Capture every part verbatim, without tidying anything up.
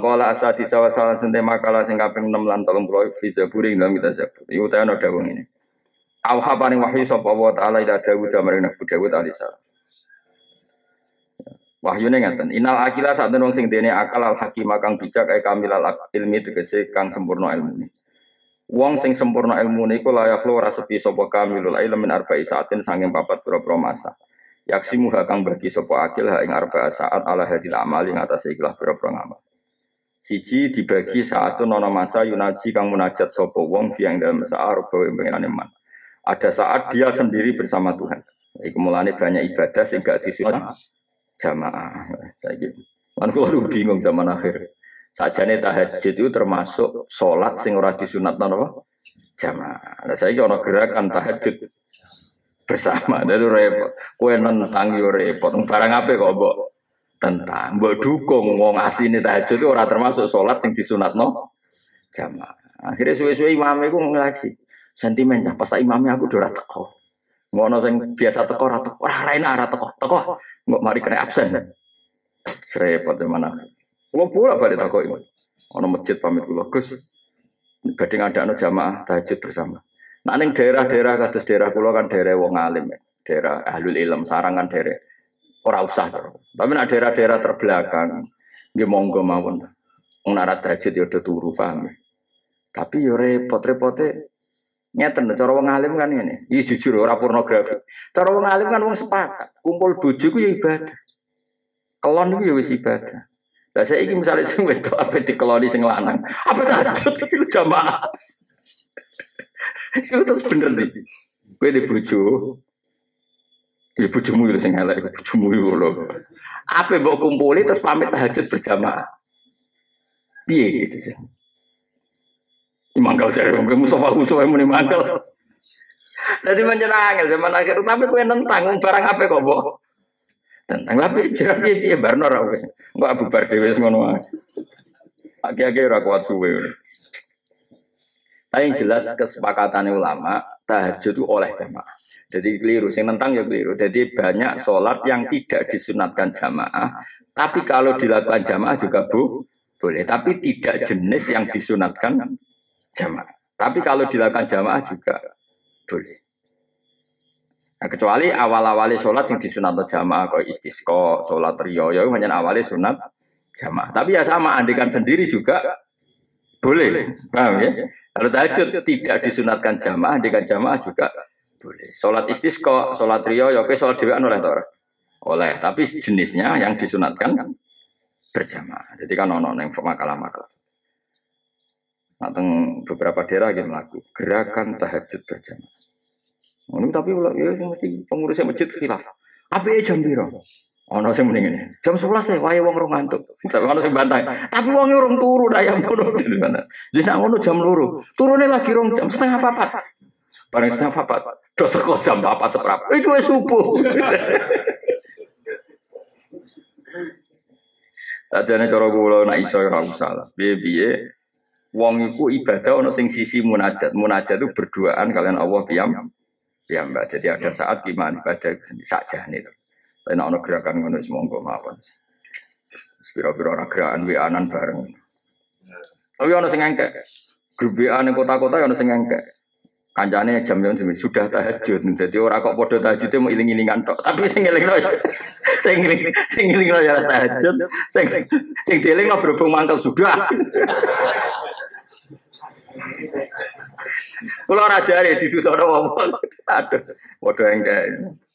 Pakola asadi sawasalan sente makalah sing kaping enam lan tolong puluh fi zaburi dalam kita zabur. Iku ta ana dawuh ngene. Awha paring wahyu sapa wa taala ila Dawud maring Nabi Dawud alaihi salam. Wahyune ngaten, innal akila sak wong sing dene akal al hakim kang bijak ae kamilal ilmi tegese kang sempurna ilmune. Wong sing sempurna ilmune iku layak ora sepi sapa kamilul ilmi min arba'i saatin sanging papat pira-pira masa. Yaksimu kang bagi sapa akil ha ing arba'a saat ala hadil amali ngatasé ikhlas pira-pira ngamal. Siji dibagi saatun nono masa yunaji kang munajat sopo wong fiang dalam saat bawa pengiran iman. Ada saat dia sendiri bersama Tuhan. Iku mulane banyak ibadah sing gak disunat jamaah. Saiki lan kula bingung zaman akhir. Sajane tahajud itu termasuk salat sing ora disunat napa jamaah. Lah saiki ana gerakan tahajud bersama. Dadi repot. Kowe nentang yo repot. Barang apik kok mbok tentang mbok dukung wong asline tahajud itu ora termasuk salat sing disunatno jamaah. Akhire suwe-suwe imam iku ngaji. Sentimen cah pas imamnya aku ora teko. Ngono sing biasa teko ora teko. Ora enak ora teko. Teko mbok mari kena absen. Repot mana. Kulo pula balik teko iki. Ana masjid pamit kula Gus. Badhe ngadakno jamaah tahajud bersama. Nah ning daerah-daerah kados daerah kula kan daerah wong alim, daerah ahlul ilm, sarangan daerah ora usah to. Tapi nek daerah-daerah terbelakang nggih monggo mawon. Wong nek tahajud ya do turu paham. Tapi yo repot-repote ngeten cara wong alim kan ngene. Iki jujur ora pornografi. Cara wong alim kan wong sepakat, kumpul bojo ku ya ibadah. Kelon iku ya wis ibadah. Lah saiki misale sing wedok ape dikeloni sing lanang, apa tahajud iki jamaah. Itu terus bener nih. Kowe di bojo ya bojomu lho sing elek, bojomu lho. Apa mbok kumpuli terus pamit tahajud berjamaah. Piye gitu. Imangkal jare wong Mustafa Husain muni mangkal. Dadi menyenangkan zaman akhir tapi kowe nentang barang apa kok mbok. Tentang tapi jare piye barno ora wis. Engko bubar dhewe wis ngono wae. Aki-aki ora kuat suwe. Tapi yang jelas kesepakatan ulama tahajud itu oleh jamaah. Jadi keliru, yang nentang ya keliru. Jadi banyak sholat yang tidak disunatkan jamaah, tapi kalau dilakukan jamaah juga bu, boleh. Tapi tidak jenis yang disunatkan jamaah. Tapi kalau dilakukan jamaah juga boleh. Nah, kecuali awal-awali sholat yang disunatkan jamaah, kayak istisqa, sholat riyo, itu hanya awalnya sunat jamaah. Tapi ya sama, andikan sendiri juga boleh. Paham ya? Kalau tahajud tidak disunatkan jamaah, andikan jamaah juga boleh. Sholat istisqa, sholat riyo, ya oke, sholat dewan oleh tor. Oleh, tapi jenisnya yang disunatkan berjamaah. Jadi kan ono yang makalah-makalah. Nah, beberapa daerah yang melakukan gerakan tahajud berjamaah. Ini tapi ya mesti pengurusnya masjid khilaf. Apa ya jam biru? Ono sing mending ini. Jam sebelas ya wae wong rong ngantuk. Tapi ono sing bantah. Tapi wonge urung turu dayam ngono. Jadi sak ngono jam loro. Turune lagi rong jam setengah papat. Bareng setengah papat. Do teko jam papat seprap. Iku wis subuh. Sajane cara kula nek iso ora usah. Piye-piye wong iku ibadah ono sing sisi munajat. Munajat itu berduaan kalian Allah piyam. Piyambak. Jadi ada saat gimana ibadah sakjane itu. Tapi nak ono gerakan ngono wis monggo mawon. Pira-pira ora gerakan wianan bareng. Tapi ono sing engkek. Grup W A ning kota-kota ono sing engkek. Kancane jam-jam sudah tahajud. Dadi ora kok padha tahajude mau iling-ilingan tok. Tapi sing elingno sing eling sing elingno ya tahajud, sing sing dielingno berhubung mangkel sudah. Kula ora jare ditutono wong. Aduh, padha engkek.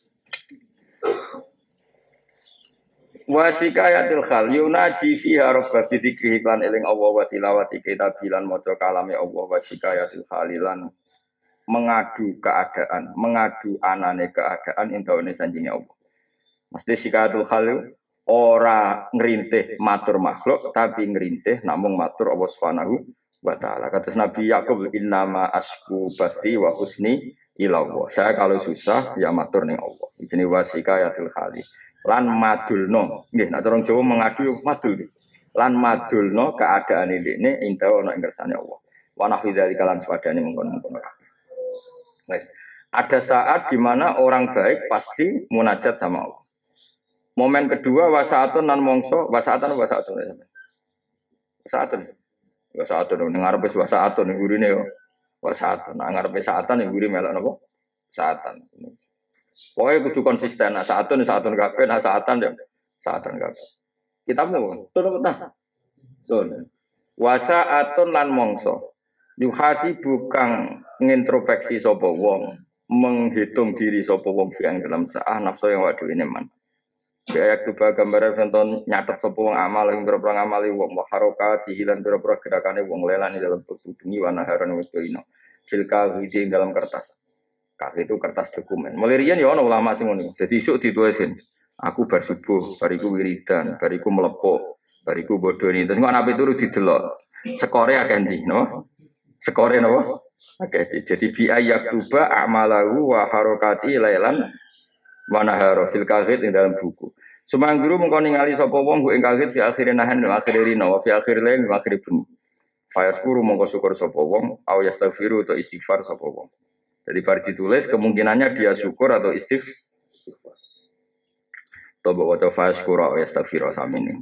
Wasikayatil khal yunaji fiha rabba bi dzikri lan eling Allah wa tilawati kitabilan maca kalame Allah wasikayatil khalilan mengadu keadaan, mengadu anane keadaan intaune sanjinge Allah. Mesti sikayatul khal ora ngrintih matur makhluk tapi ngrintih namung matur Allah Subhanahu wa taala. Kata Nabi Yakub innama asku bati wa husni ila Allah. Saya kalau susah ya matur ning Allah. Jenenge wasikayatul khali. Lan madulno, nggih nek orang Jawa mengadu madul. Lan madulno keadaan ini inta ana ing kersane Allah. Wa nahwi dzalika lan sepadane mengkon-mengkon. Wes. Ada saat di mana orang baik pasti munajat sama Allah. Momen kedua wasaatun nan mongso, wasaatan wasaatun. Saatun. Ya saatun ning ngarepe saatun ning gurine yo. Wa saatun. Nang ngarepe saatan ning guri melok napa? Saatan. Pokoknya kudu konsisten. Nah, saatun saatun kabeh, nah saatan ya saatan kabeh. Kitabmu tuh betah. Tuh. Wasa atun lan mongso. Yuhasi bukan ngintrospeksi sapa wong, menghitung diri sapa wong yang dalam saah nafsu yang waduh ini man. Kayak coba gambar contoh nyatet sapa wong amal yang berapa ngamali wong maharoka dihilan berapa gerakannya wong lelan dalam bengi bengi warna haran wedino. Filka widi dalam kertas. Kas itu kertas dokumen. Mulirian ya ono ulama sing ngono. Dadi isuk ditulisin. Aku bar subuh, bariku wiridan, bariku melepok, bariku bodoni. Terus kok anak turu didelok. Skore akeh ndi, no? Skore napa? Akeh. Jadi bi ayyakuba amalahu wa harakati lailan wa nahara fil kahit ing dalam buku. Sumangguru mengko ningali sapa wong ku ing kahit fi akhire nahan wa akhire rina wa fi akhir lain wa akhir bengi. Fayaskuru mengko syukur sapa wong au yastaghfiru atau istighfar sapa wong. Jadi bar ditulis kemungkinannya dia syukur atau istighfar. Toba wa fayaskuru au yastaghfiru samini.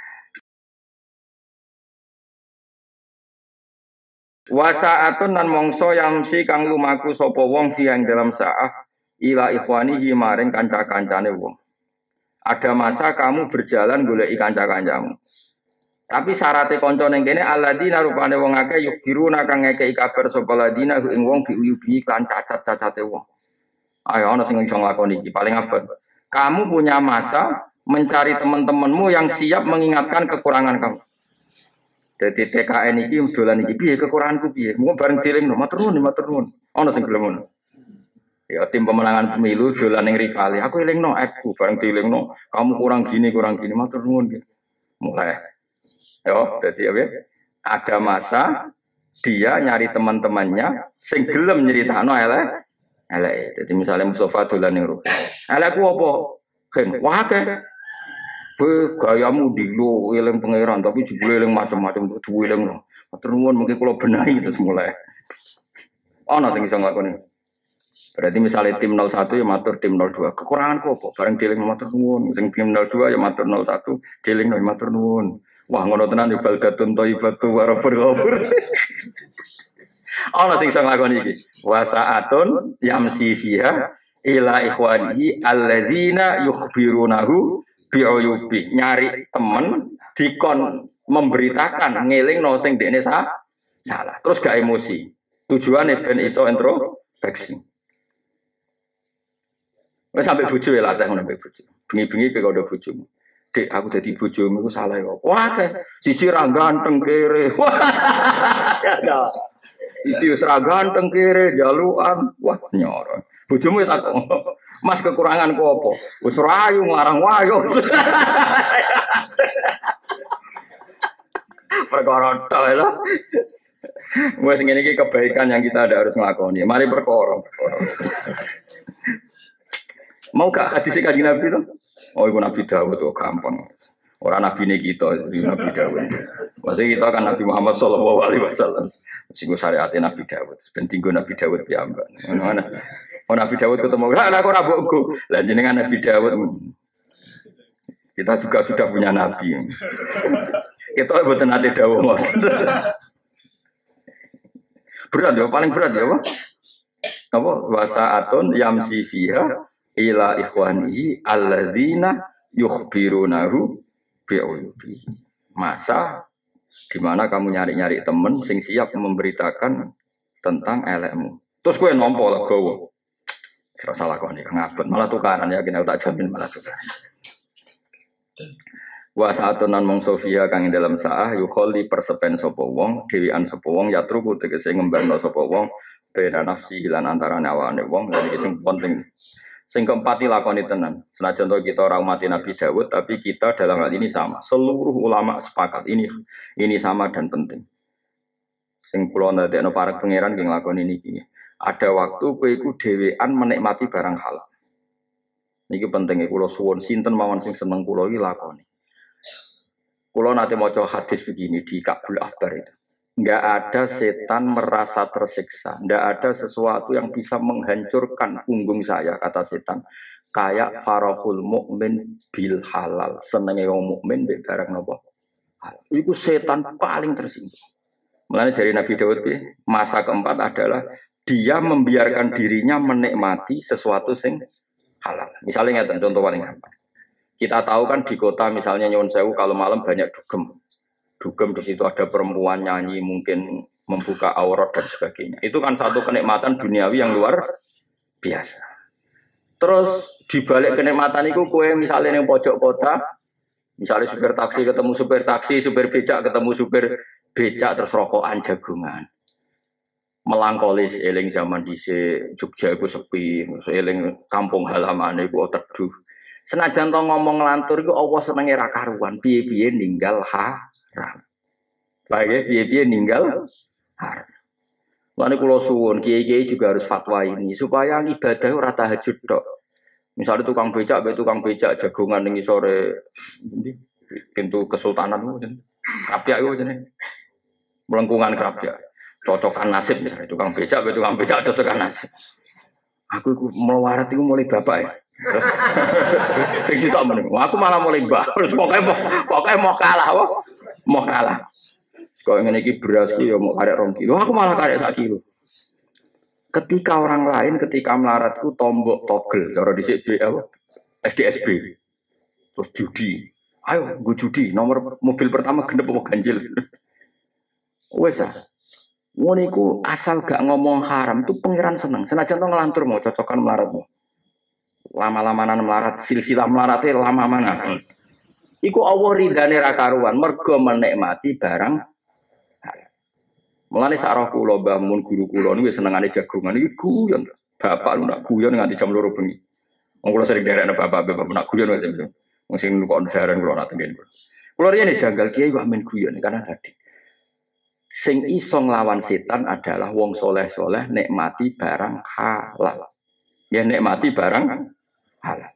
Wasaatun nan mongso yamsi kang lumaku sapa wong fi ing dalam saah ila ikhwanihi maring kanca-kancane wong. Ada masa kamu berjalan goleki kanca-kancamu. Tapi syaratnya kanca ning kene alladzina rupane wong akeh yukhbiruna kang ngekeki kabar sapa ladina ing wong biuyubi kan cacat-cacate wong. Ayo ana sing iso nglakoni iki paling abot. Kamu punya masa mencari teman-temanmu yang siap mengingatkan kekurangan kamu. Jadi T K N iki dolan iki piye kekuranganku piye? Mung bareng dilingno matur nuwun matur nuwun. Ana sing gelem ngono. Ya tim pemenangan pemilu dolan ning rivali. Aku elingno aku bareng dilingno kamu kurang gini kurang gini matur nuwun. Mulai. Yo, jadi apa? Ada masa dia nyari teman-temannya sing gelem nyeritakno elek. Elek. Jadi misalnya Mustafa dolan ning rivali. Elekku apa? Ken, wah akeh. Be gayamu dilo eling pangeran tapi jebule eling macam-macam duwe eling. Matur nuwun mungkin kula benahi terus mulai. Ana sing iso nglakoni. Berarti misalnya tim nol satu ya matur tim nol dua. Kekuranganku apa? Bareng dieling matur nuwun. Sing tim nol dua ya matur nol satu dieling matur nuwun. Wah ngono tenan yo baldatun thayyibatu wa rabbul ghafur. Ana sing iso nglakoni iki. Wasaatun yamsi fiha ila ikhwanihi alladzina yukhbirunahu bi'uyubi nyari temen dikon memberitakan ngeling no sing dekne sah, salah terus gak emosi tujuannya ben iso introspeksi wis sampe bojo ya latih ngono sampe bojo bengi-bengi kowe udah bojo Dek aku dadi bojomu iku salah kok wah siji ra ganteng kere ya ya siji wis ra ganteng kere jalukan wah nyoro bojomu tak Mas kekuranganku apa? Wis rayu nglarang wayo. Perkara tok lho. Wes ngene iki kebaikan yang kita ada harus nglakoni. Mari perkara. Mau gak hadis Kanjeng Nabi to? Oh iku Nabi Dawud kok gampang. Ora nabine kita, Nabi Dawud. Maksudnya kita kan Nabi Muhammad sallallahu alaihi wasallam. Sing syariate Nabi Dawud. Ben tinggo Nabi Dawud piyambak. Ngono. Oh Nabi Dawud ketemu, lah aku ora mbokku. Lah jenengan Nabi Dawud. Kita juga sudah punya nabi. Kita mboten nate dawuh. Berat ya, paling berat ya, apa? Apa wasaatun yamsi fiha ila ikhwanihi alladzina yukhbirunahu bi'uyubi. Masa di mana kamu nyari-nyari teman sing siap memberitakan tentang elekmu. Terus kowe nampa lah gowo. Ora salah kok nek ngabet malah tukaran ya kena tak jamin malah tukaran. Wa saatunan mong sofia kang ing dalam saah yukholi persepen sapa wong dhewean sapa wong yatruku tegese ngembangno sapa wong beda nafsi lan antarané awane wong lan iki sing penting. Sing keempat lakoni tenan. Senajan to kita ora umat Nabi Dawud tapi kita dalam hal ini sama. Seluruh ulama sepakat ini ini sama dan penting. Sing kula ndadekno para pangeran nggih nglakoni niki. Ada waktu kowe iku dhewean menikmati barang halal. Niki pentinge kula suwun sinten mawon sing seneng kula iki lakoni. Kula nate maca hadis begini di Kabul Akhbar itu. Enggak ada setan merasa tersiksa, enggak ada sesuatu yang bisa menghancurkan punggung saya kata setan. Kayak farahul mukmin bil halal, senenge wong mukmin mbek barang napa? Itu setan paling tersinggung. Mulanya dari Nabi Daud, masa keempat adalah dia membiarkan dirinya menikmati sesuatu sing halal. Misalnya nggak contoh paling gampang. Kita tahu kan di kota misalnya Nyuwun Sewu kalau malam banyak dugem. Dugem di situ ada perempuan nyanyi mungkin membuka aurat dan sebagainya. Itu kan satu kenikmatan duniawi yang luar biasa. Terus dibalik kenikmatan itu kue misalnya yang pojok kota, misalnya supir taksi ketemu supir taksi, supir becak ketemu supir becak terus rokokan jagungan. Melangkolis eling zaman di Jogja itu sepi, eling kampung halaman itu teduh. Senajan to ngomong ngelantur iku Allah senenge ra karuan, piye-piye ninggal haram. Baik piye-piye ninggal haram. Lan kula suwun kiai-kiai juga harus fatwa ini supaya ibadah ora tahajud tok. Misalnya tukang becak, be tukang becak jagongan ning sore pintu kesultanan itu jenenge. Kapyak itu jenenge. Melengkungan kapyak. Cocokan nasib misalnya tukang becak, be tukang becak cocokan nasib. Aku iku melarat iku mulai bapak ya. Sing sitok meneng. Aku malah mulai mbah. Terus pokoke pokoke mau kalah, wah. Mau kalah. Kok ngene iki beras iki ya mau karek rong kilo. Aku malah karek sak kilo. Ketika orang lain ketika melarat ku tombok togel cara dhisik B apa? S D S B. Terus judi. Ayo gue judi, nomor mobil pertama genep apa ganjil. Wes ah. Ngono iku asal gak ngomong haram tuh pangeran seneng. Senajan to ngelantur mau cocokan melaratmu. Lama-lamanan melarat, silsilah melarate lama mana. Iku Allah ridane ra karuan, mergo menikmati barang. Mulane sak roh kula Mbah Mun guru kula niku senengane jagongan iki guyon. Bapak lu nak guyon nganti jam loro bengi. Wong kula sering derekno bapak-bapak nak guyon wae jam. Wong sing kok ndaran kula nak tengen. Kula riyen janggal kiai kok amen guyon karena tadi sing iso nglawan setan adalah wong soleh-soleh nikmati barang halal. Ya nikmati barang halal.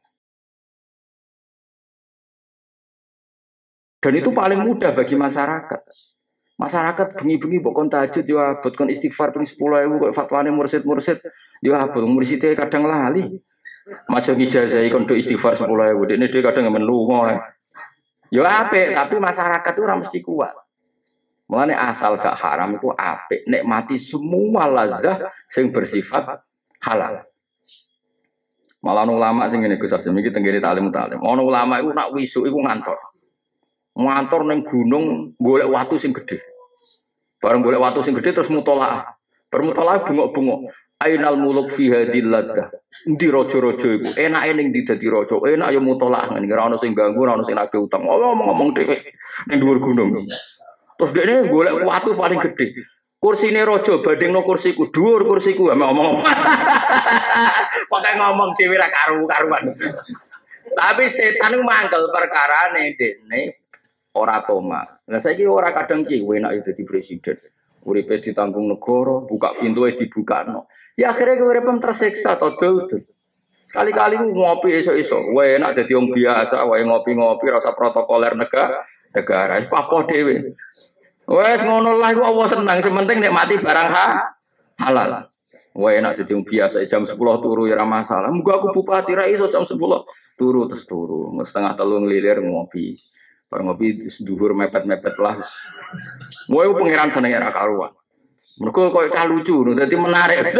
Dan itu paling mudah bagi masyarakat. Masyarakat bengi-bengi mbok kon tahajud yo abot kon istighfar ping sepuluh ribu kok fatwane mursid-mursid yo abot murside kadang lali. Masuk ijazah kon do istighfar sepuluh ribu dekne dhewe kadang men lunga. Yo apik tapi masyarakat itu ora mesti kuat. Mulane asal gak haram itu apik nikmati semua lazah sing bersifat halal. Malah ulama sing ngene Gus Arsim iki tenggene talim talim. Ono ulama iku nak wisuk iku ngantor. Ngantor ning gunung golek watu sing gedhe. Bareng golek watu sing gedhe terus mutolaah. Bermutolaah bengok-bengok. Ainal muluk fi hadil laddah. Endi raja-raja iku? Enake ning ndi dadi raja? Enak ya mutolaah ngene ora ono sing ganggu, ora ono sing nagih utang. Ngomong-ngomong dhewe ning dhuwur gunung. Terus dekne golek watu paling gedhe. Kursine raja bandingno kursiku, dhuwur kursiku, ngomong. Pakai ngomong dhewe ra karu-karuan. Tapi setan ku mangkel perkarane dekne ora toma. Lah saiki ora kadang ki enak ya dadi presiden. Uripe ditanggung negara, buka pintunya dibukakno. Ya akhirnya uripem tersiksa to dul. Sekali-kali ngopi esuk-esuk, wae enak dadi wong biasa, wae ngopi-ngopi rasa protokoler negara, negara wis papoh dhewe. Wes ngono lah iku Allah senang, sementing nikmati barang ha, halal. Wae enak dadi wong biasa jam sepuluh turu ya ora masalah. Muga aku bupati ra iso jam sepuluh turu terus turu, setengah telu nglilir ngopi. Bareng ngopi dhuwur mepet-mepet lah. Wae pangeran senenge ra karuan. Mergo koyo cah lucu, dadi menarik.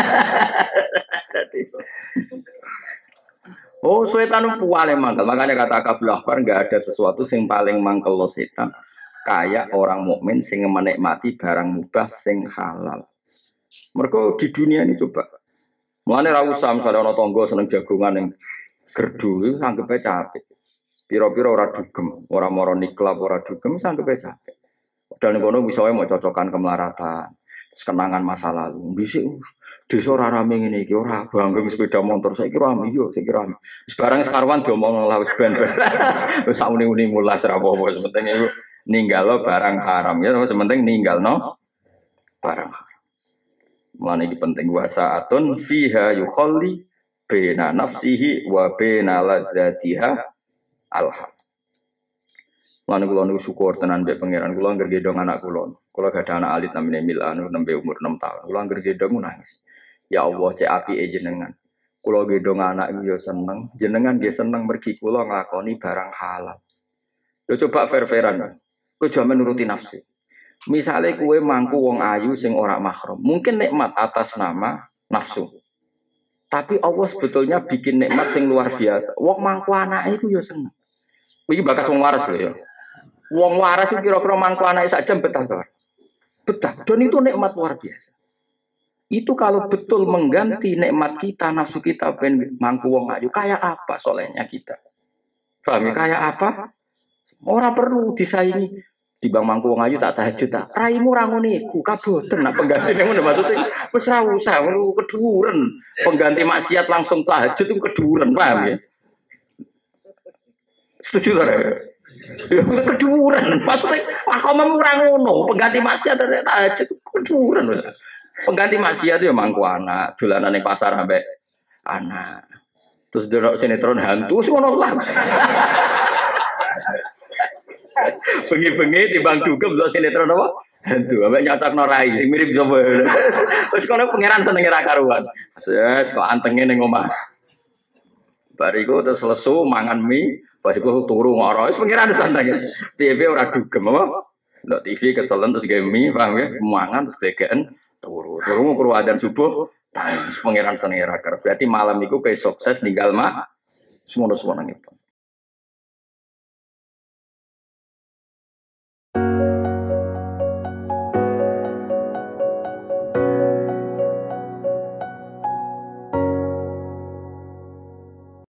Oh, setan paling mangkel. Makanya kata Kabul Ahbar enggak ada sesuatu sing paling mangkel lo setan. Kayak orang mukmin sing menikmati barang mubah sing halal. Mergo di dunia ini coba. Mulane ra usah misale ana tangga seneng jagongan ning gerdu iku sanggepe capek. Piro-piro ora dugem, ora moro niklap, ora dugem sanggepe capek. Padahal ngono bisa wae mau cocokan kemelaratan. Kenangan masa lalu. Dhisik desa ora rame ngene iki, ora banggeng sepeda motor saiki rame yo, saiki rame. Wis barang sekarwan diomong lah wis ben-ben. Wis sauni-uni mulas ra apa-apa, sementing iku ninggalo barang haram ya, sementing ninggalno barang haram. Mulane iki penting wasaatun fiha yukhalli baina nafsihi wa baina ladzatiha alham. Lan kula niku syukur tenan mbek pangeran kula anggere gendong anak kula. Kula gak ada anak alit namine Milan nembe umur enam tahun. Kula anggere gendong nangis. Ya Allah cek apike jenengan. Kula gendong anak iku ya seneng, jenengan nggih seneng mergi kula nglakoni barang halal. Yo coba fair-fairan. Kowe aja menuruti nafsu. Misalnya kue mangku wong ayu sing ora mahram, mungkin nikmat atas nama nafsu. Tapi Allah sebetulnya bikin nikmat sing luar biasa. Wong mangku anake iku ya seneng. Iki bakas wong waras lho ya. Wong waras itu kira-kira mangku anake sak jam betah to. Betah. Dan itu nikmat luar biasa. Itu kalau betul mengganti nikmat kita, nafsu kita ben mangku wong ayu, kayak apa solehnya kita? Paham ya? Kayak apa? Ora perlu disaingi. Timbang mangku wong ayu tak tahajud tak. Raimu ra ngono iku kaboten nak penggantine ngono maksudnya wis ra usah ngono keduren. Pengganti maksiat langsung tahajud itu keduren, paham ya? Setuju ta? Ya keduren. Maksudnya makommu ra ngono, pengganti maksiat tahajud itu keduren. Pengganti maksiat ya mangku anak, dolanan ning pasar ambek anak. Terus delok sinetron hantu wis ngono lah. Bengi-bengi timbang dugem kok sinetron apa? Hantu, ambek nyatakno rai sing mirip sapa. Wis kono pangeran senenge ra karuan. Wes kok antenge ning omah. Bariku terus lesu mangan mie, pas iku turu ngoro. Wis pangeran santai. Piye-piye ora dugem apa? Ndok T V keselen terus gawe mie, paham ya? Mangan terus degeken turu. Turu karo adzan subuh, tangis pangeran senenge ra karuan. Berarti malam iku kayak sukses ninggal mak. Semono-semono